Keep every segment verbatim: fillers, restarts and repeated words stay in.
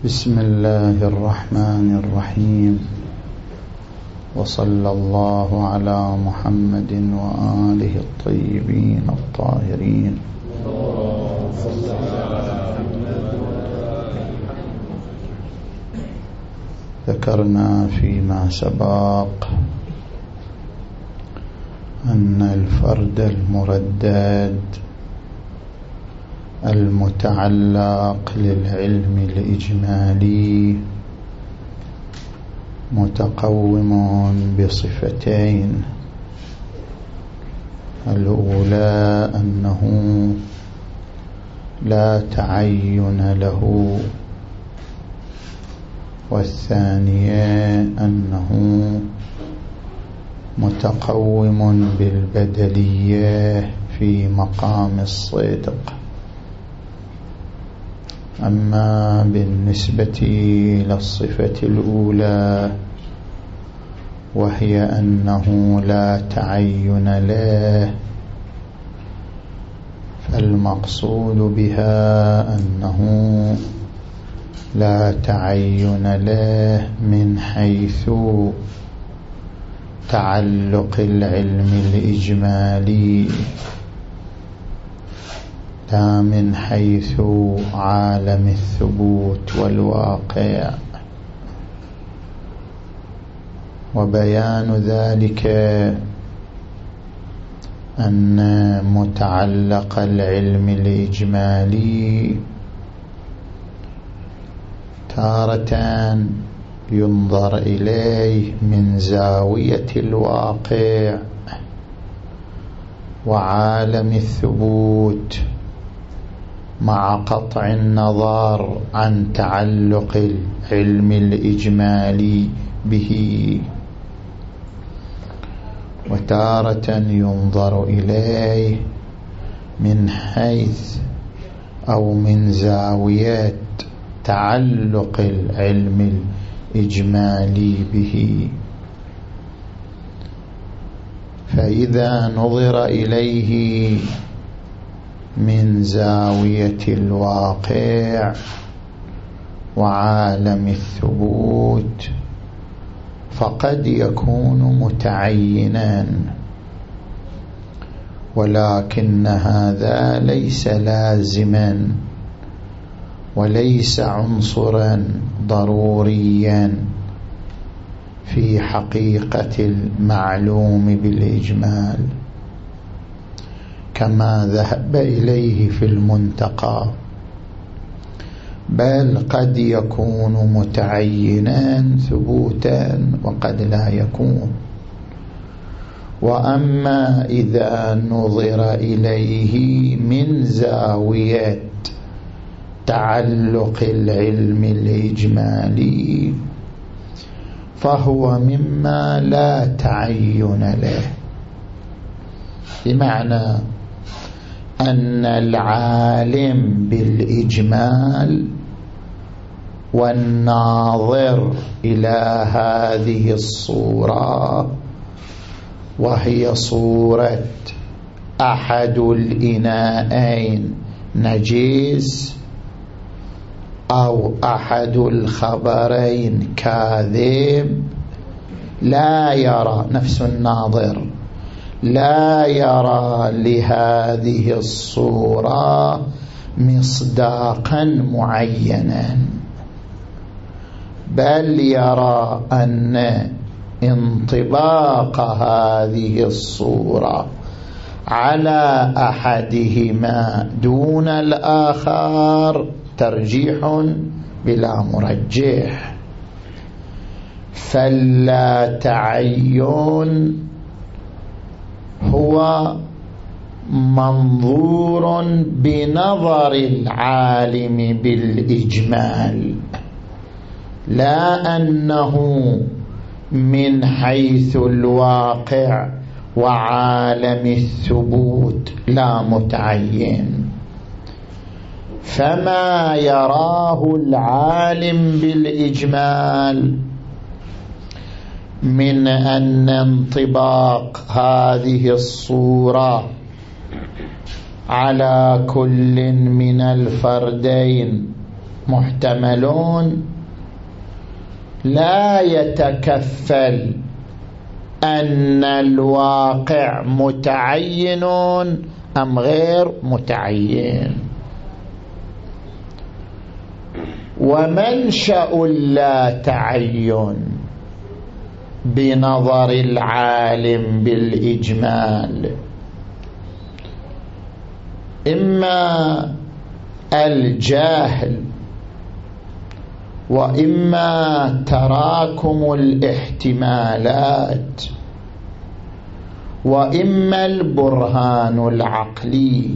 بسم الله الرحمن الرحيم، وصلى الله على محمد وآله الطيبين الطاهرين. ذكرنا فيما سبق أن الفرد المردد المتعلق للعلم الإجمالي متقوم بصفتين: الأولى أنه لا تعين له، والثانية أنه متقوم بالبدلية في مقام الصدق. أما بالنسبة للصفة الأولى وهي أنه لا تعين له، فالمقصود بها أنه لا تعين له من حيث تعلق العلم الإجمالي، لا من حيث عالم الثبوت والواقع. وبيان ذلك أن متعلق العلم الإجمالي تارة ينظر إليه من زاوية الواقع وعالم الثبوت، مع قطع النظر عن تعلق العلم الإجمالي به، وتارة ينظر إليه من حيث أو من زاوية تعلق العلم الإجمالي به. فإذا نظر إليه من زاوية الواقع وعالم الثبوت فقد يكون متعينا، ولكن هذا ليس لازما وليس عنصرا ضروريا في حقيقة المعلوم بالإجمال كما ذهب إليه في المنتقى، بل قد يكون متعينا ثبوتا وقد لا يكون. وأما إذا نظر إليه من زاوية تعلق العلم الإجمالي فهو مما لا تعين له، بمعنى أن العالم بالإجمال والناظر إلى هذه الصورة، وهي صورة أحد الإناءين نجس أو أحد الخبرين كاذب، لا يرى نفس الناظر لا يرى لهذه الصورة مصداقا معينا، بل يرى أن انطباق هذه الصورة على أحدهما دون الآخر ترجيح بلا مرجح. فلا تعين هو منظور بنظر العالم بالإجمال، لا أنه من حيث الواقع وعالم الثبوت لا متعين. فما يراه العالم بالإجمال من أن انطباق هذه الصورة على كل من الفردين محتملون لا يتكفل أن الواقع متعين أم غير متعين. ومنشأ اللا تعين بنظر العالم بالإجمال إما الجاهل وإما تراكم الاحتمالات وإما البرهان العقلي.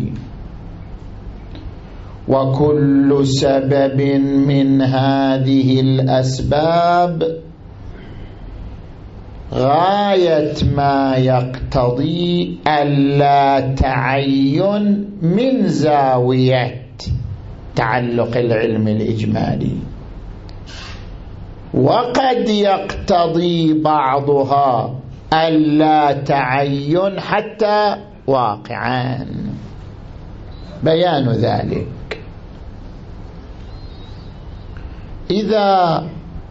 وكل سبب من هذه الأسباب غاية ما يقتضي اللا تعين من زاوية تعلق العلم الإجمالي، وقد يقتضي بعضها اللا تعين حتى واقعان. بيان ذلك: إذا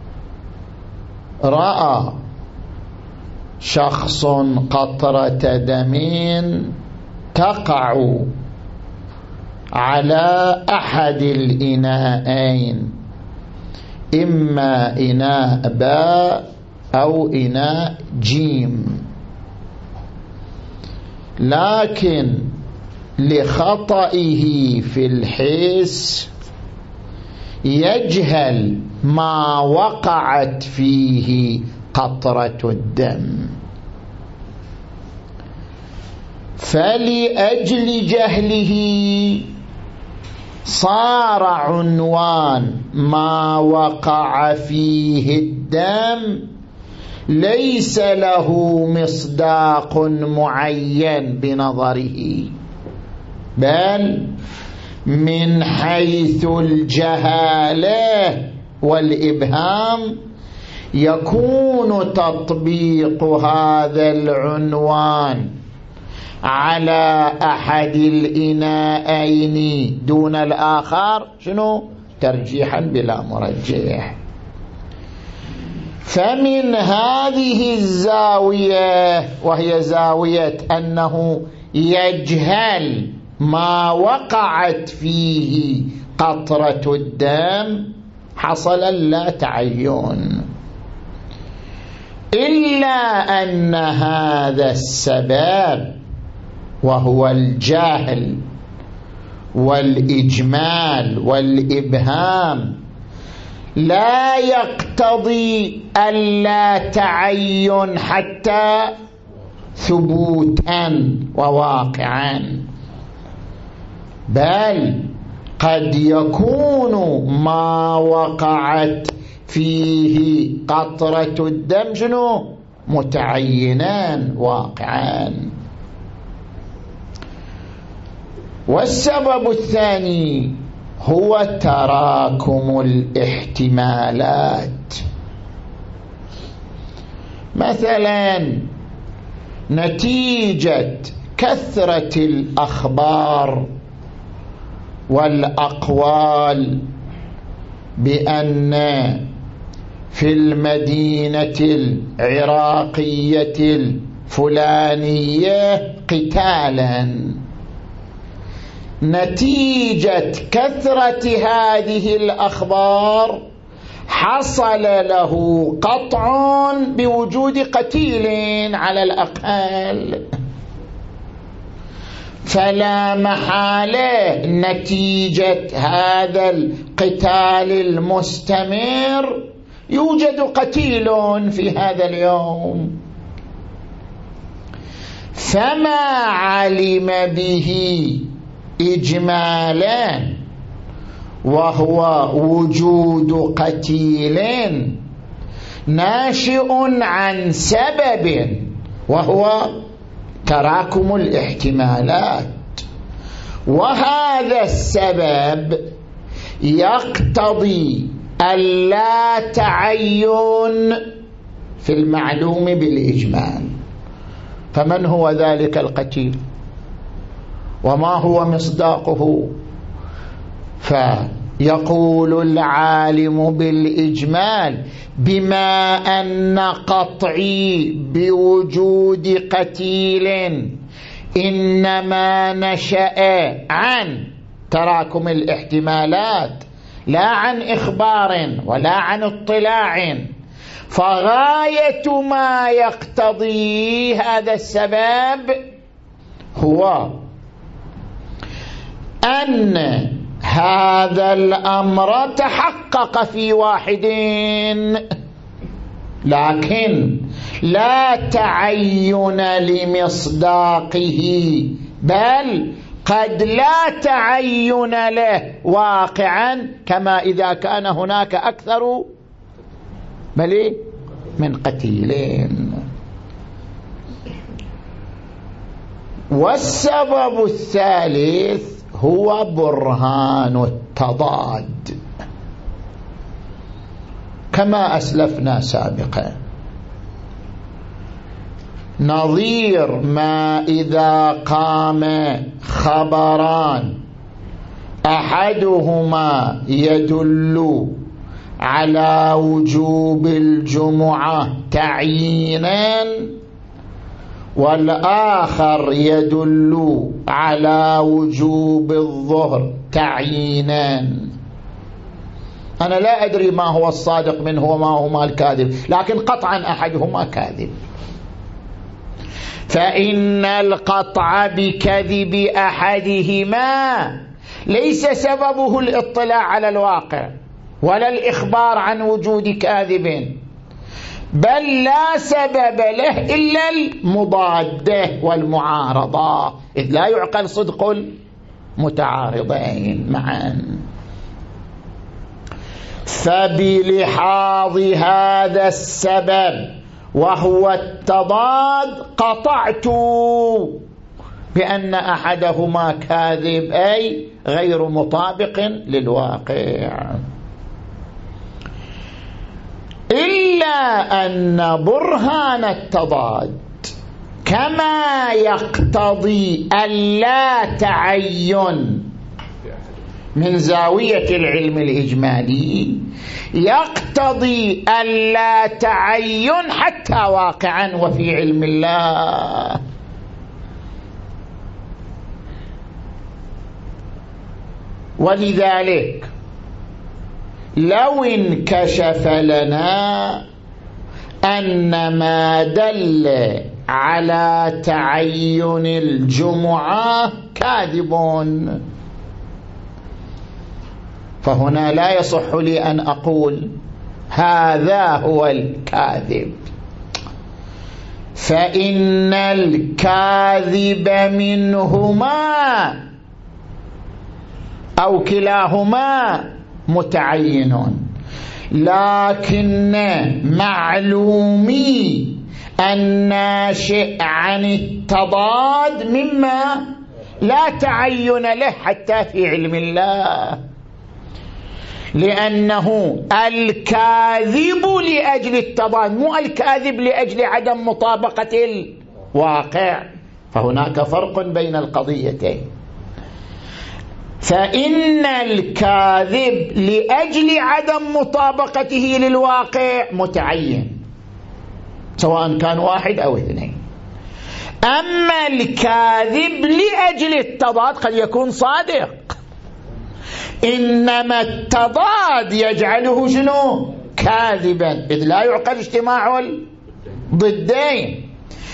رأى شخص قطرة دم تقع على أحد الإناءين، إما إناء باء أو إناء جيم، لكن لخطئه في الحس يجهل ما وقعت فيه قطرة الدم، فلأجل جهله صار عنوان ما وقع فيه الدم ليس له مصداق معين بنظره، بل من حيث الجهالة والإبهام يكون تطبيق هذا العنوان على أحد الإناءين دون الآخر شنو؟ ترجيحا بلا مرجح. فمن هذه الزاوية، وهي زاوية أنه يجهل ما وقعت فيه قطرة الدم، حصل اللا تعين. إلا أن هذا السبب وهو الجهل والإجمال والإبهام لا يقتضي اللا تعين حتى ثبوتا وواقعا، بل قد يكون ما وقعت فيه قطرة الدم شنو؟ متعينان واقعان. والسبب الثاني هو تراكم الاحتمالات. مثلا نتيجة كثرة الأخبار والأقوال بأن في المدينة العراقية الفلانية قتالا، نتيجة كثرة هذه الأخبار حصل له قطع بوجود قتيل على الأقل، فلا محالة نتيجة هذا القتال المستمر يوجد قتيل في هذا اليوم. فما علم به إجمالا وهو وجود قتيل ناشئ عن سبب وهو تراكم الاحتمالات، وهذا السبب يقتضي اللا تعين في المعلوم بالإجمال. فمن هو ذلك القتيل وما هو مصداقه؟ يقول العالم بالإجمال بما أن قطعي بوجود قتيل إنما نشأ عن تراكم الاحتمالات لا عن إخبار ولا عن اطلاع، فغاية ما يقتضي هذا السبب هو أن هذا الأمر تحقق في واحد، لكن لا تعين لمصداقه، بل قد لا تعين له واقعا، كما إذا كان هناك أكثر بل من قتيلين. والسبب الثالث هو برهان التضاد، كما أسلفنا سابقا، نظير ما إذا قام خبران أحدهما يدل على وجوب الجمعة تعيينا والآخر يدل على وجوب الظهر تعيينا. أنا لا أدري ما هو الصادق منه وما هو الكاذب، لكن قطعا أحدهما كاذب، فإن القطع بكذب أحدهما ليس سببه الاطلاع على الواقع ولا الإخبار عن وجود كاذب، بل لا سبب له إلا المضادة والمعارضة، إذ لا يعقل صدق المتعارضين معا. فبلحاظ هذا السبب وهو التضاد قطعت بأن أحدهما كاذب، أي غير مطابق للواقع، إلا أن برهان التضاد كما يقتضي اللا تعين من زاوية العلم الإجمالي يقتضي اللا تعين حتى واقعا وفي علم الله. ولذلك لو انكشف لنا أن ما دل على تعين الجمعة كاذب، فهنا لا يصح لي أن أقول هذا هو الكاذب، فإن الكاذب منهما أو كلاهما متعين، لكن معلومي الناشئ عن التضاد مما لا تعين له حتى في علم الله، لأنه الكاذب لأجل التضاد، مو الكاذب لأجل عدم مطابقة الواقع، فهناك فرق بين القضيتين. فإن الكاذب لأجل عدم مطابقته للواقع متعين سواء كان واحد أو اثنين، أما الكاذب لأجل التضاد قد يكون صادق، إنما التضاد يجعله شنو؟ كاذبا، إذ لا يعقل اجتماع الضدين.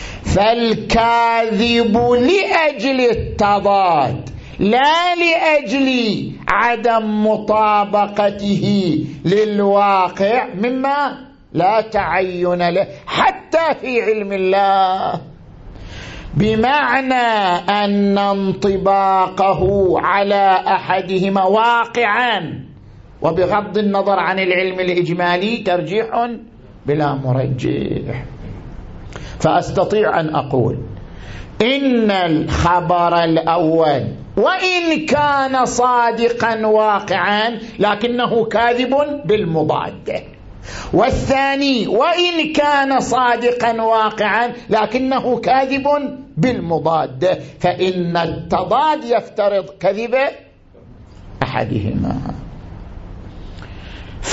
فالكاذب لأجل التضاد لا لأجل عدم مطابقته للواقع مما لا تعين له حتى في علم الله، بمعنى أن انطباقه على أحدهما واقعا وبغض النظر عن العلم الإجمالي ترجيح بلا مرجح. فأستطيع أن أقول إن الخبر الأول وإن كان صادقا واقعا لكنه كاذب بالمضاد، والثاني وإن كان صادقا واقعا لكنه كاذب بالمضاد، فإن التضاد يفترض كذب أحدهما.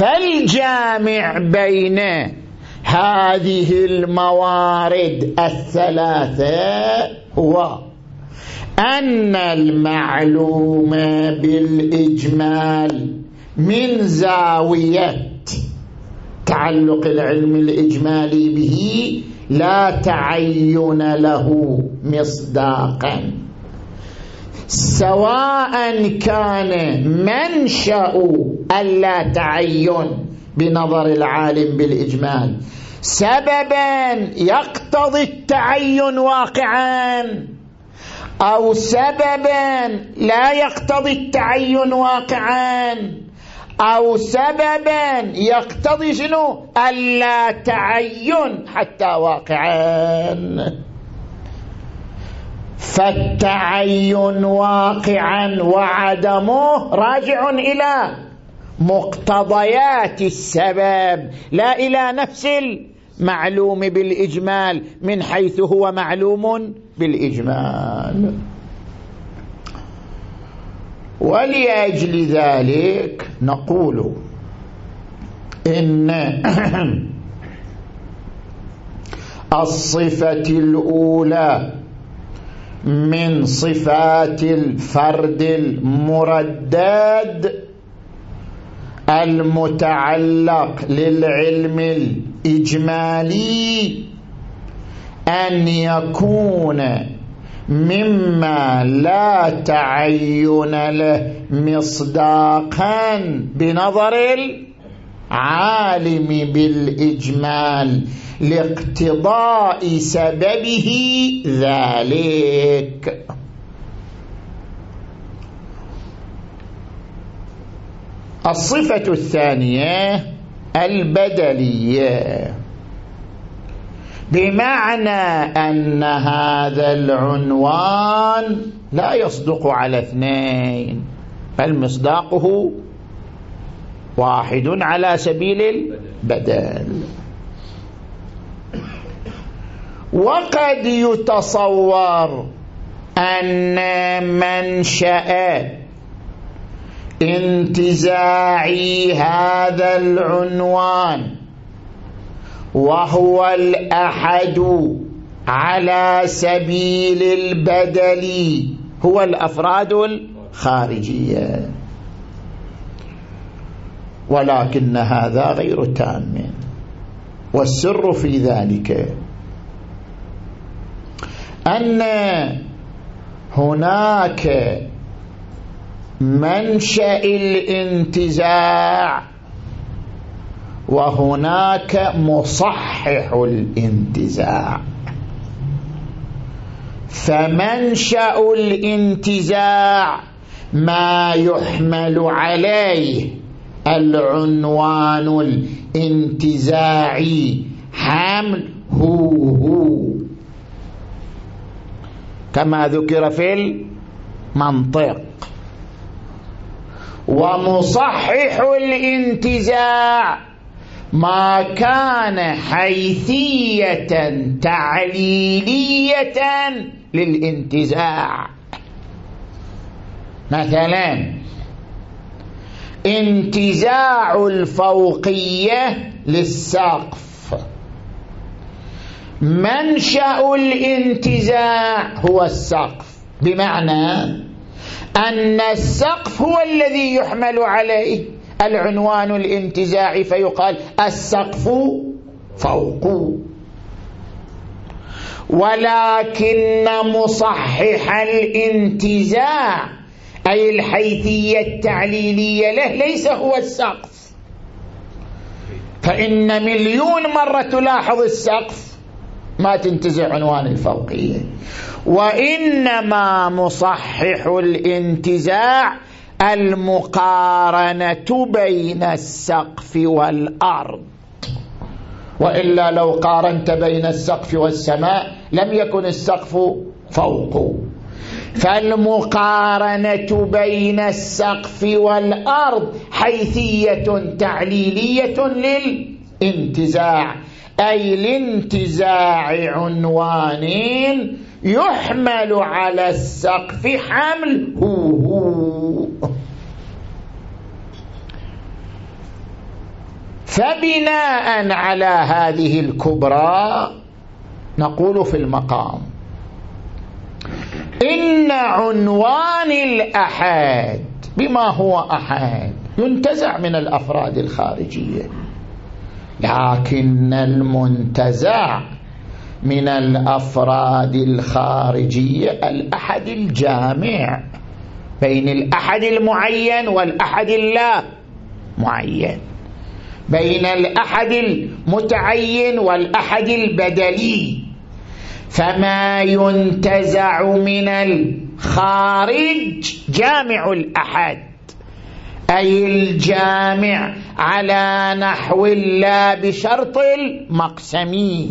فالجامع بين هذه الموارد الثلاثة هو أن المعلوم بالإجمال من زاوية تعلق العلم الإجمالي به لا تعين له مصداقا، سواء كان منشأ اللا تعين بنظر العالم بالإجمال سببا يقتضي التعين واقعا، أو سببا لا يقتضي التعين واقعا، أو سببا يقتضي شنو ألا تعين حتى واقعا. فالتعين واقعا وعدمه راجع إلى مقتضيات السبب لا إلى نفس المعلوم بالإجمال من حيث هو معلوم بالإجمال. ولأجل ذلك نقول إن الصفة الأولى من صفات الفرد المردد المتعلق للعلم الإجمالي أن يكون مما لا تعين له مصداقا بنظر العالم بالإجمال لاقتضاء سببه ذلك. الصفة الثانية البدلية، بمعنى أن هذا العنوان لا يصدق على اثنين بل مصداقه واحد على سبيل البدل. وقد يتصور أن منشأ انتزاع هذا العنوان وهو الأحد على سبيل البدل هو الأفراد الخارجية، ولكن هذا غير تام. والسر في ذلك أن هناك منشأ الانتزاع وهناك مصحح الانتزاع. فمنشأ الانتزاع ما يحمل عليه العنوان الانتزاعي حمل هو هو كما ذكر في المنطق، ومصحح الانتزاع ما كان حيثية تعليلية للانتزاع. مثلا انتزاع الفوقية للسقف، منشأ الانتزاع هو السقف، بمعنى أن السقف هو الذي يحمل عليه العنوان الانتزاعي فيقال السقف فوق. ولكن مصحح الانتزاع أي الحيثية التعليلية له ليس هو السقف، فإن مليون مرة تلاحظ السقف ما تنتزع عنوان الفوقية، وإنما مصحح الانتزاع المقارنة بين السقف والأرض، وإلا لو قارنت بين السقف والسماء لم يكن السقف فوق. فالمقارنة بين السقف والأرض حيثية تعليلية للانتزاع، أي لانتزاع عنوان يحمل على السقف حمل هو هو. فبناء على هذه الكبرى نقول في المقام إن عنوان الأحد بما هو أحد ينتزع من الأفراد الخارجية، لكن المنتزع من الأفراد الخارجية الأحد الجامع بين الأحد المعين والأحد اللا معين، بين الأحد المتعين والأحد البدلي. فما ينتزع من الخارج جامع الأحد، أي الجامع على نحو لا بشرط المقسمي.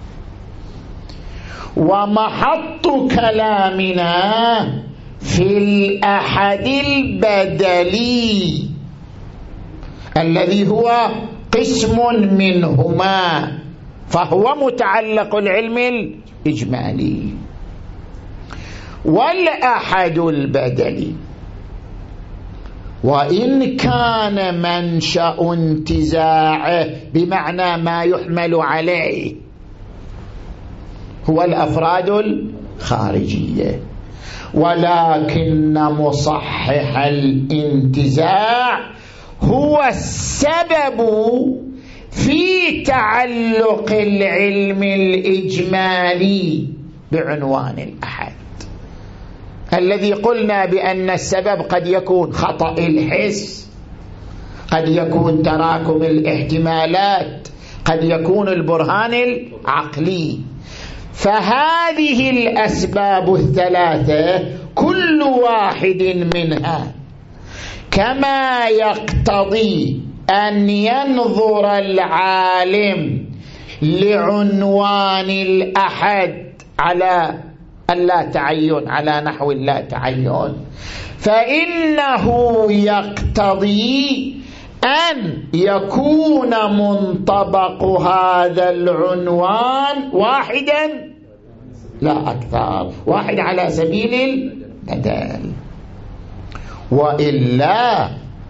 ومحط كلامنا في الأحد البدلي الذي هو قسم منهما، فهو متعلق العلم الإجمالي. والأحد البدلي وإن كان منشأ انتزاعه بمعنى ما يحمل عليه هو الأفراد الخارجية، ولكن مصحح الانتزاع هو السبب في تعلق العلم الإجمالي بعنوان الأحد، الذي قلنا بأن السبب قد يكون خطأ الحس، قد يكون تراكم الاحتمالات، قد يكون البرهان العقلي. فهذه الأسباب الثلاثة كل واحد منها كما يقتضي أن ينظر العالم لعنوان الأحد على اللا تعين، على نحو اللا تعين، فإنه يقتضي أن يكون منطبق هذا العنوان واحدا لا أكثر، واحد على سبيل البدل. وإلا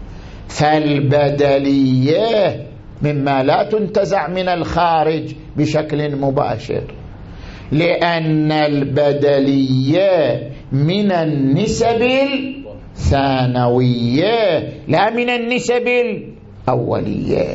فالبدلية مما لا تنتزع من الخارج بشكل مباشر، لأن البدلية من النسب الثانوية لا من النسب الأولية.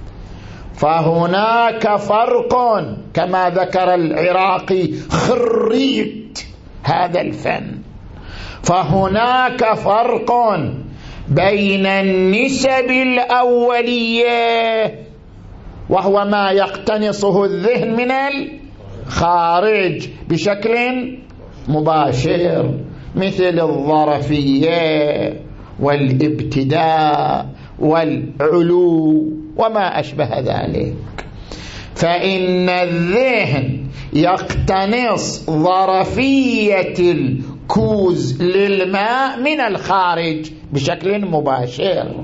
فهناك فرق كما ذكر العراقي خريط هذا الفن، فهناك فرق بين النسب الأولية وهو ما يقتنصه الذهن من الخارج بشكل مباشر، مثل الظرفية والابتداء والعلو وما أشبه ذلك. فإن الذهن يقتنص ظرفية الكوز للماء من الخارج بشكل مباشر،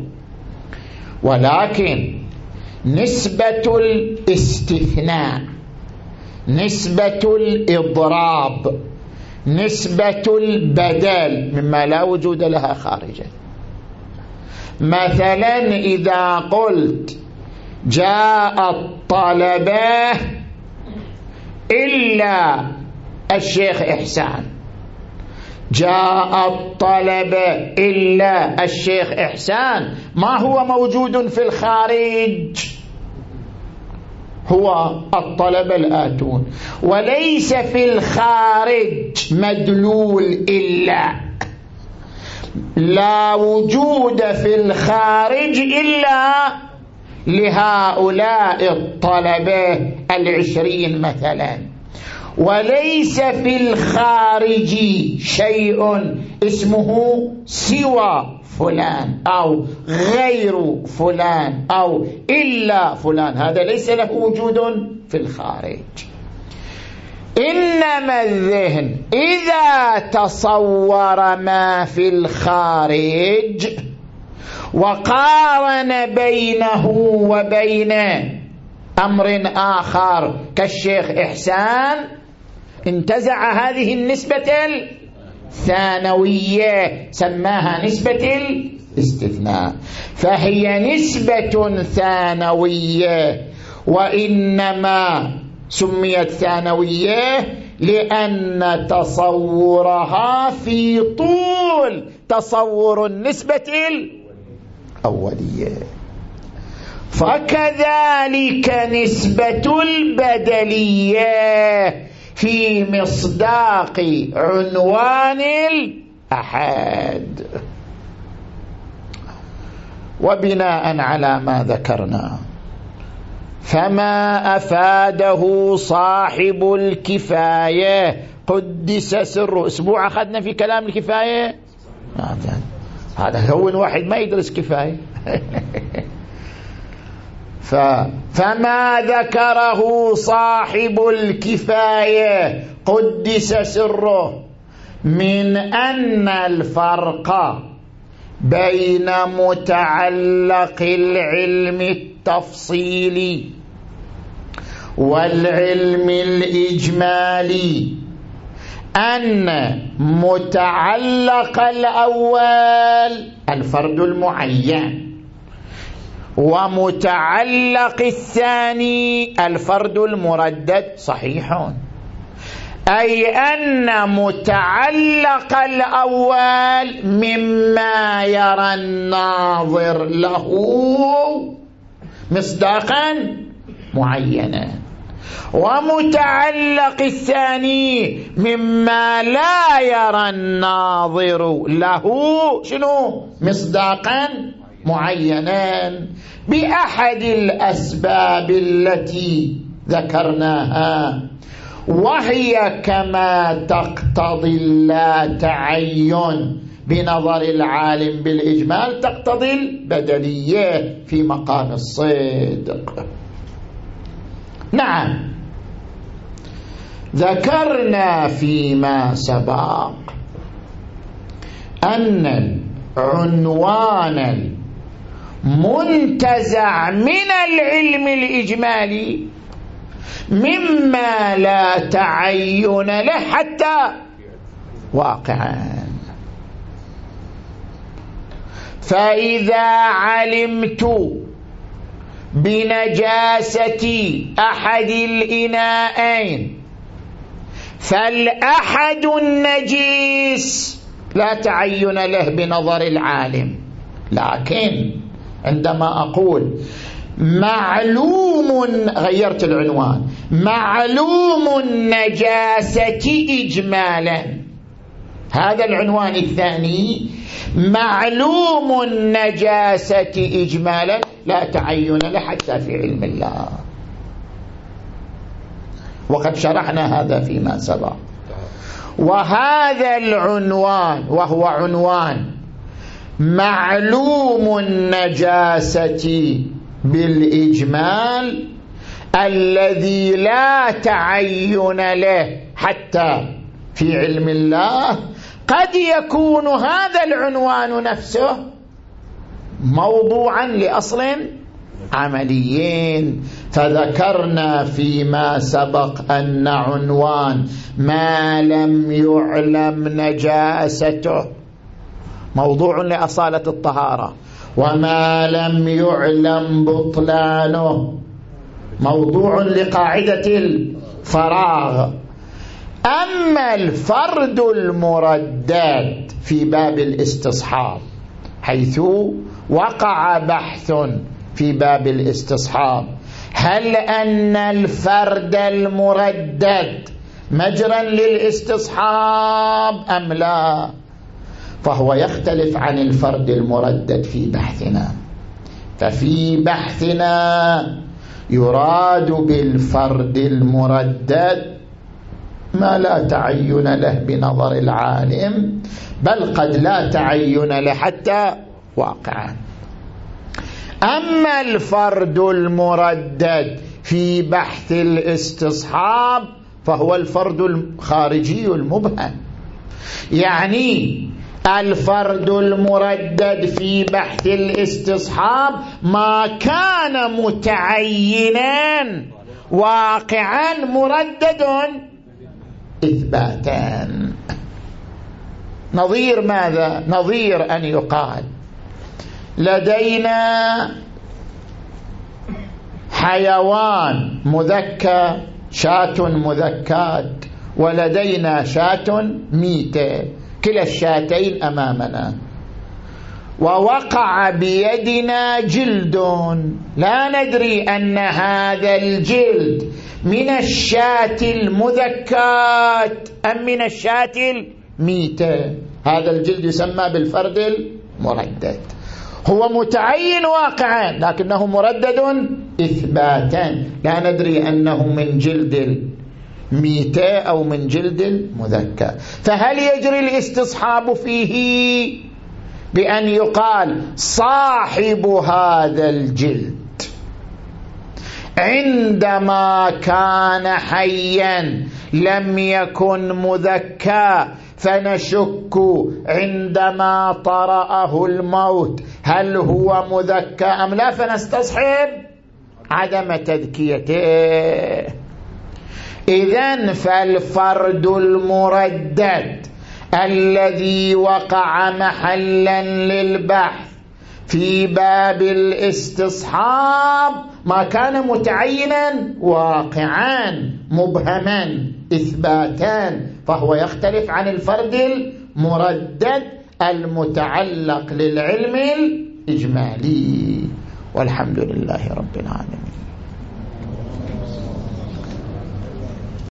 ولكن نسبة الاستثناء، نسبة الإضراب، نسبة البدل مما لا وجود لها خارجا. مثلا إذا قلت جاء الطلبة إلا الشيخ إحسان، جاء الطلبة إلا الشيخ إحسان، ما هو موجود في الخارج؟ هو الطلبة الآتون، وليس في الخارج مدلول إلا، لا وجود في الخارج إلا لهؤلاء الطلبة العشرين مثلا، وليس في الخارج شيء اسمه سوى فلان أو غير فلان أو إلا فلان، هذا ليس له وجود في الخارج. إنما الذهن إذا تصور ما في الخارج وقارن بينه وبين أمر آخر كالشيخ إحسان انتزع هذه النسبة الثانوية، سماها نسبة الاستثناء، فهي نسبة ثانوية، وإنما سميت ثانوية لأن تصورها في طول تصور النسبة الأولية. فكذلك نسبة البدلية في مصداق عنوان الأحد. وبناء على ما ذكرنا، فما أفاده صاحب الكفاية قدس سره. أسبوع أخذنا في كلام الكفاية، هذا هو واحد ما يدرس كفاية. فما ذكره صاحب الكفاية قدس سره من أن الفرق بين متعلق العلم التفصيلي والعلم الإجمالي أن متعلق الأول الفرد المعين، ومتعلق الثاني الفرد المردد صحيح، أي أن متعلق الأول مما يرى الناظر له مصداقا معينا، ومتعلق الثاني مما لا يرى الناظر له شنو مصداقا معينا، بأحد الأسباب التي ذكرناها، وهي كما تقتضي لا تعين بنظر العالم بالإجمال تقتضي البدلية في مقام الصدق. نعم، ذكرنا فيما سبق أن العنوان المنتزع من العلم الإجمالي مما لا تعين له حتى واقعا. فإذا علمت بنجاسة أحد الإناءين فالأحد النجيس لا تعين له بنظر العالم، لكن عندما أقول معلوم، غيرت العنوان، معلوم النجاسة إجمالا، هذا العنوان الثاني معلوم النجاسة إجمالا لا تعين له حتى في علم الله، وقد شرحنا هذا فيما سبق. وهذا العنوان وهو عنوان معلوم النجاسة بالإجمال الذي لا تعين له حتى في علم الله، قد يكون هذا العنوان نفسه موضوعا لأصل عمليين. فذكرنا فيما سبق أن عنوان ما لم يعلم نجاسته موضوع لأصالة الطهارة، وما لم يعلم بطلانه موضوع لقاعدة الفراغ. أما الفرد المردد في باب الاستصحاب، حيث وقع بحث في باب الاستصحاب هل أن الفرد المردد مجرا للاستصحاب أم لا، فهو يختلف عن الفرد المردد في بحثنا. ففي بحثنا يراد بالفرد المردد ما لا تعين له بنظر العالم، بل قد لا تعين له حتى واقعا. أما الفرد المردد في بحث الاستصحاب فهو الفرد الخارجي المبهم، يعني الفرد المردد في بحث الاستصحاب ما كان متعينا واقعا مردد إثباتا. نظير ماذا؟ نظير أن يقال لدينا حيوان مذكى شاة مذكاة، ولدينا شاة ميتة، كلا الشاتين أمامنا، ووقع بيدنا جلد لا ندري أن هذا الجلد من الشاة المذكاة أم من الشاة الميتة. هذا الجلد يسمى بالفرد المردد، هو متعين واقعا لكنه مردد إثباتا، لا ندري أنه من جلد الميتة أو من جلد المذكى. فهل يجري الاستصحاب فيه بأن يقال صاحب هذا الجلد عندما كان حيا لم يكن مذكى، فنشك عندما طرأه الموت هل هو مذكى أم لا، فنستصحب عدم تذكيته. إذن فالفرد المردد الذي وقع محلا للبحث في باب الاستصحاب ما كان متعينا واقعا مبهما إثباتا، فهو يختلف عن الفرد المردد المتعلق للعلم الإجمالي. والحمد لله رب العالمين.